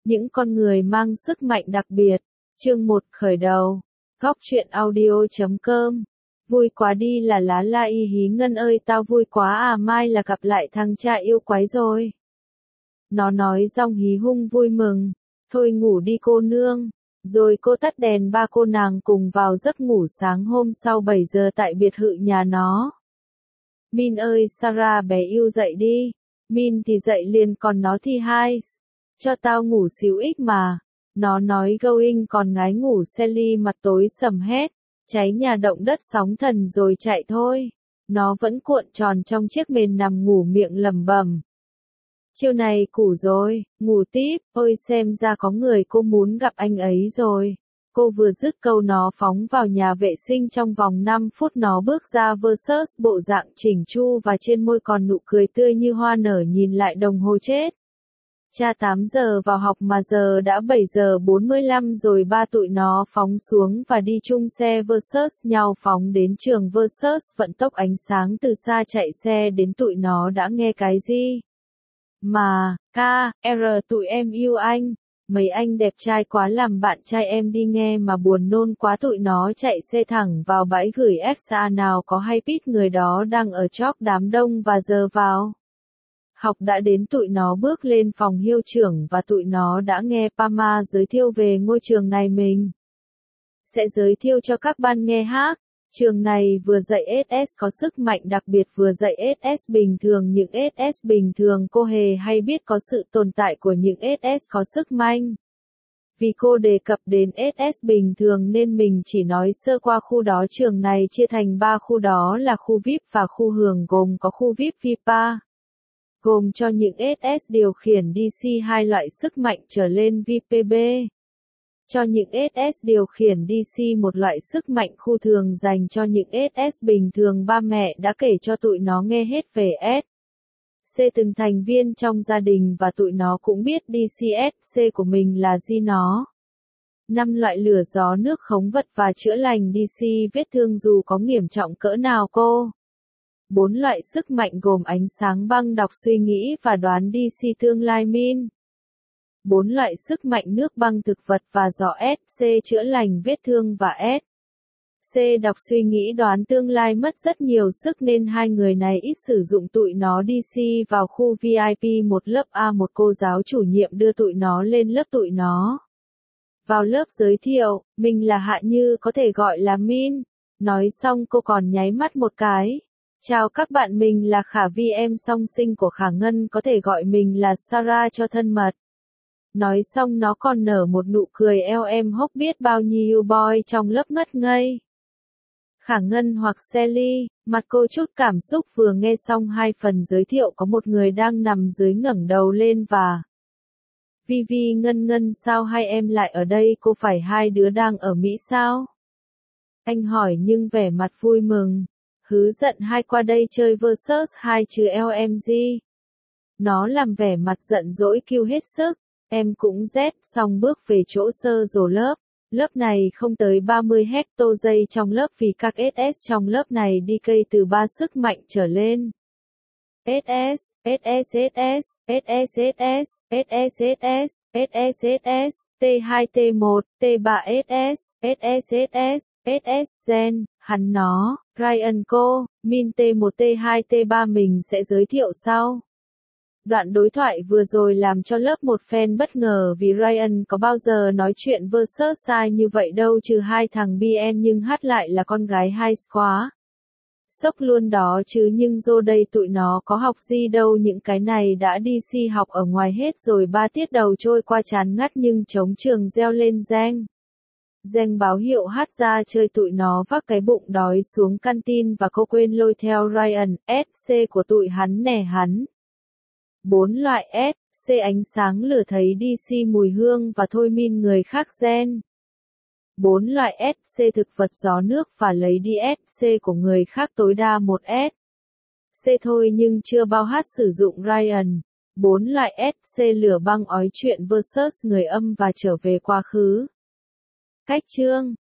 Những con người mang sức mạnh đặc biệt. Chương 1 khởi đầu. Góc truyện audio.com. Vui quá đi là lá la y hí ngân ơi tao vui quá à mai là gặp lại thằng cha yêu quái rồi. Nó nói giọng hí hung vui mừng. Thôi ngủ đi cô nương. Rồi cô tắt đèn ba cô nàng cùng vào giấc ngủ sáng hôm sau 7 giờ tại biệt thự nhà nó. Min ơi Sarah bé yêu dậy đi. Min thì dậy liền còn nó thì hai. Cho tao ngủ xíu ích mà. Nó nói going còn ngái ngủ Sally mặt tối sầm hét. Cháy nhà động đất sóng thần rồi chạy thôi. Nó vẫn cuộn tròn trong chiếc mền nằm ngủ miệng lẩm bẩm. Chiều này củ rồi, ngủ tiếp, ôi xem ra có người cô muốn gặp anh ấy rồi. Cô vừa dứt câu nó phóng vào nhà vệ sinh trong vòng 5 phút nó bước ra versus bộ dạng chỉnh chu và trên môi còn nụ cười tươi như hoa nở nhìn lại đồng hồ chết. Cha 8 giờ vào học mà giờ đã 7 giờ 45 rồi ba tụi nó phóng xuống và đi chung xe versus nhau phóng đến trường versus vận tốc ánh sáng từ xa chạy xe đến tụi nó đã nghe cái gì? Mà, tụi em yêu anh, mấy anh đẹp trai quá làm bạn trai em đi nghe mà buồn nôn quá tụi nó chạy xe thẳng vào bãi gửi xa nào có hay biết người đó đang ở chóp đám đông và giờ vào. Học đã đến tụi nó bước lên phòng hiệu trưởng và tụi nó đã nghe Pama giới thiệu về ngôi trường này mình. Sẽ giới thiệu cho các bạn nghe hát. Trường này vừa dạy SS có sức mạnh đặc biệt vừa dạy SS bình thường những SS bình thường cô hề hay biết có sự tồn tại của những SS có sức mạnh. Vì cô đề cập đến SS bình thường nên mình chỉ nói sơ qua khu đó trường này chia thành 3 khu đó là khu VIP và khu hưởng gồm có khu VIP VIPA. Gồm cho những SS điều khiển DC 2 loại sức mạnh trở lên VPB. Cho những SS điều khiển DC một loại sức mạnh khu thường dành cho những SS bình thường ba mẹ đã kể cho tụi nó nghe hết về C từng thành viên trong gia đình và tụi nó cũng biết DCSC của mình là gì nó. 5 loại lửa gió nước khống vật và chữa lành DC vết thương dù có nghiêm trọng cỡ nào cô. 4 loại sức mạnh gồm ánh sáng băng đọc suy nghĩ và đoán DC tương lai min. 4 loại sức mạnh nước băng thực vật và gió C chữa lành vết thương và C đọc suy nghĩ đoán tương lai mất rất nhiều sức nên hai người này ít sử dụng tụi nó DC vào khu VIP một lớp A một cô giáo chủ nhiệm đưa tụi nó lên lớp tụi nó. Vào lớp giới thiệu, mình là Hạ Như có thể gọi là Min. Nói xong cô còn nháy mắt một cái. Chào các bạn mình là Khả Vi em song sinh của Khả Ngân có thể gọi mình là Sarah cho thân mật. Nói xong nó còn nở một nụ cười eo em hốc biết bao nhiêu boy trong lớp ngất ngây. Khả Ngân hoặc Sally, mặt cô chút cảm xúc vừa nghe xong hai phần giới thiệu có một người đang nằm dưới ngẩng đầu lên và Vi Ngân sao hai em lại ở đây cô phải hai đứa đang ở Mỹ sao? Anh hỏi nhưng vẻ mặt vui mừng. Hứ giận hai qua đây chơi versus hai chứ LMG. Nó làm vẻ mặt giận dỗi kêu hết sức. Em cũng xong bước về chỗ sơ rồ lớp. Lớp này không tới 30 hecto giây trong lớp vì các SS trong lớp này đi cây từ 3 sức mạnh trở lên. SSSS, SSSS, SSSS, SSSS, T2 T1, T3 SS, SSSS, SS Gen, hắn nó, Ryan cô, Min T1 T2 T3 mình sẽ giới thiệu sau. Đoạn đối thoại vừa rồi làm cho lớp một fan bất ngờ vì Ryan có bao giờ nói chuyện versus sai như vậy đâu trừ hai thằng BN nhưng hát lại là con gái hai quá. Sốc luôn đó chứ nhưng dô đây tụi nó có học gì đâu những cái này đã đi si học ở ngoài hết rồi 3 tiết đầu trôi qua chán ngắt nhưng trống trường reo lên Giang báo hiệu hát ra chơi tụi nó vác cái bụng đói xuống canteen và cô quên lôi theo Ryan, SC của tụi hắn nè hắn. 4 loại C ánh sáng lửa thấy DC mùi hương và thôi min người khác gen. 4 loại C thực vật gió nước và lấy đi C của người khác tối đa một C thôi nhưng chưa bao hát sử dụng Ryan. 4 loại C lửa băng ói chuyện versus người âm và trở về quá khứ. Cách chương